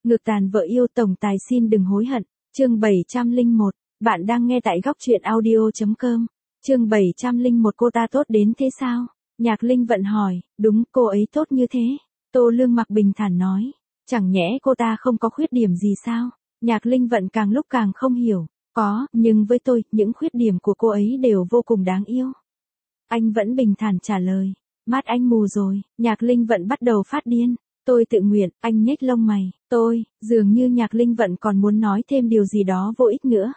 Ngược tàn vợ yêu tổng tài xin đừng hối hận. Chương 701, bạn đang nghe tại góc truyện audio.com. Chương 701 cô ta tốt đến thế sao? Nhạc Linh Vận hỏi, đúng cô ấy tốt như thế. Tô Lương Mặc bình thản nói, chẳng nhẽ cô ta không có khuyết điểm gì sao? Nhạc Linh Vận càng lúc càng không hiểu, có, nhưng với tôi, những khuyết điểm của cô ấy đều vô cùng đáng yêu. Anh vẫn bình thản trả lời, mắt anh mù rồi. Nhạc Linh Vận bắt đầu phát điên. Tôi tự nguyện. Anh nhếch lông mày. Dường như Nhạc Linh Vận còn muốn nói thêm điều gì đó vô ích nữa.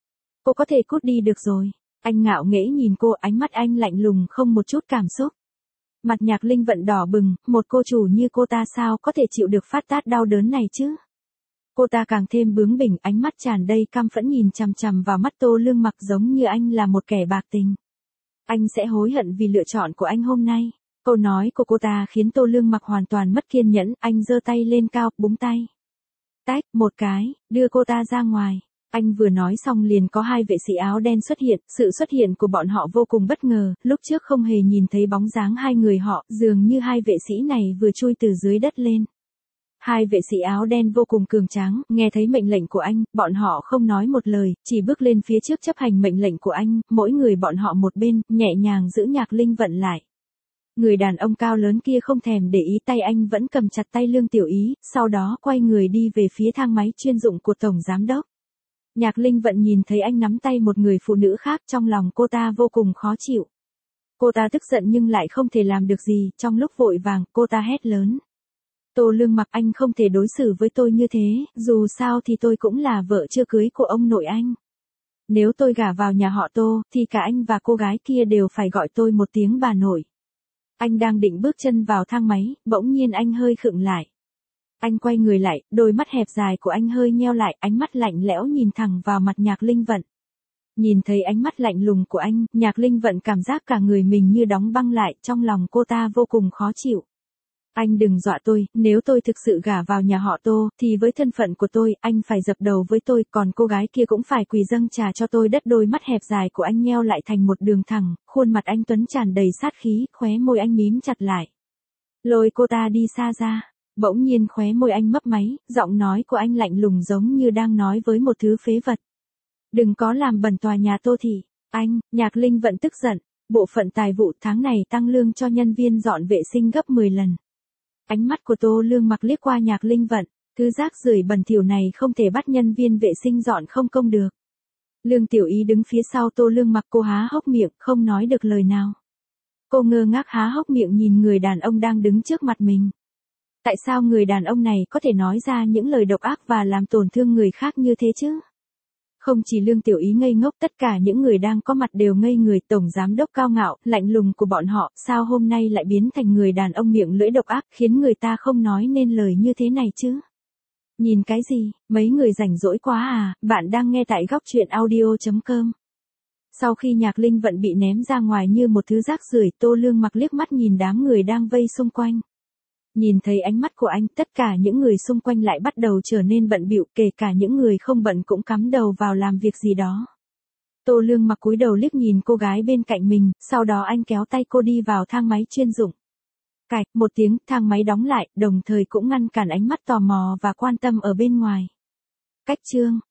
Cô có thể cút đi được rồi. Anh ngạo nghễ nhìn cô, ánh mắt anh lạnh lùng không một chút cảm xúc. Mặt Nhạc Linh Vận đỏ bừng, một cô chủ như cô ta sao có thể chịu được phát tát đau đớn này chứ? Cô ta càng thêm bướng bỉnh, ánh mắt tràn đầy căm phẫn nhìn chằm chằm vào mắt Tô Lương Mặc giống như anh là một kẻ bạc tình. Anh sẽ hối hận vì lựa chọn của anh hôm nay. Câu nói của cô ta khiến Tô Lương Mặc hoàn toàn mất kiên nhẫn, anh giơ tay lên cao, búng tay. Tách, một cái, đưa cô ta ra ngoài. Anh vừa nói xong liền có hai vệ sĩ áo đen xuất hiện, sự xuất hiện của bọn họ vô cùng bất ngờ, lúc trước không hề nhìn thấy bóng dáng hai người họ, dường như hai vệ sĩ này vừa chui từ dưới đất lên. Hai vệ sĩ áo đen vô cùng cường tráng, nghe thấy mệnh lệnh của anh, bọn họ không nói một lời, chỉ bước lên phía trước chấp hành mệnh lệnh của anh, mỗi người bọn họ một bên, nhẹ nhàng giữ Nhạc Linh Vận lại. Người đàn ông cao lớn kia không thèm để ý, tay anh vẫn cầm chặt tay Lương Tiểu Ý, sau đó quay người đi về phía thang máy chuyên dụng của Tổng Giám Đốc. Nhạc Linh Vận nhìn thấy anh nắm tay một người phụ nữ khác, trong lòng cô ta vô cùng khó chịu. Cô ta tức giận nhưng lại không thể làm được gì, trong lúc vội vàng, cô ta hét lớn. Tô Lương Mặc, anh không thể đối xử với tôi như thế, dù sao thì tôi cũng là vợ chưa cưới của ông nội anh. Nếu tôi gả vào nhà họ Tô, thì cả anh và cô gái kia đều phải gọi tôi một tiếng bà nội. Anh đang định bước chân vào thang máy, bỗng nhiên anh hơi khựng lại. Anh quay người lại, đôi mắt hẹp dài của anh hơi nheo lại, ánh mắt lạnh lẽo nhìn thẳng vào mặt Nhạc Linh Vận. Nhìn thấy ánh mắt lạnh lùng của anh, Nhạc Linh Vận cảm giác cả người mình như đóng băng lại, trong lòng cô ta vô cùng khó chịu. Anh đừng dọa tôi, nếu tôi thực sự gả vào nhà họ Tô, thì với thân phận của tôi, anh phải dập đầu với tôi, còn cô gái kia cũng phải quỳ dâng trà cho tôi đất. Đôi mắt hẹp dài của anh nheo lại thành một đường thẳng, khuôn mặt anh tuấn tràn đầy sát khí, khóe môi anh mím chặt lại. Lôi cô ta đi xa ra. Bỗng nhiên khóe môi anh mấp máy, giọng nói của anh lạnh lùng giống như đang nói với một thứ phế vật. Đừng có làm bẩn tòa nhà Tô thị. Anh, Nhạc Linh Vận tức giận. Bộ phận tài vụ tháng này tăng lương cho nhân viên dọn vệ sinh gấp 10 lần. Ánh mắt của Tô Lương Mặc liếc qua Nhạc Linh Vận, thứ rác rưởi bẩn thỉu này không thể bắt nhân viên vệ sinh dọn không công được. Lương Tiểu Ý đứng phía sau Tô Lương Mặc, cô há hốc miệng, không nói được lời nào. Cô ngơ ngác há hốc miệng nhìn người đàn ông đang đứng trước mặt mình. Tại sao người đàn ông này có thể nói ra những lời độc ác và làm tổn thương người khác như thế chứ? Không chỉ Lương Tiểu Ý ngây ngốc, tất cả những người đang có mặt đều ngây người. Tổng giám đốc cao ngạo, lạnh lùng của bọn họ, sao hôm nay lại biến thành người đàn ông miệng lưỡi độc ác, khiến người ta không nói nên lời như thế này chứ? Nhìn cái gì, mấy người rảnh rỗi quá à? Bạn đang nghe tại góc truyện audio.com. Sau khi Nhạc Linh Vận bị ném ra ngoài như một thứ rác rưởi, Tô Lương Mặc liếc mắt nhìn đám người đang vây xung quanh. Nhìn thấy ánh mắt của anh, tất cả những người xung quanh lại bắt đầu trở nên bận bịu, kể cả những người không bận cũng cắm đầu vào làm việc gì đó. Tô Lương Mặc cúi đầu liếc nhìn cô gái bên cạnh mình, sau đó anh kéo tay cô đi vào thang máy chuyên dụng. Cạch, một tiếng, thang máy đóng lại, đồng thời cũng ngăn cản ánh mắt tò mò và quan tâm ở bên ngoài. Cách chương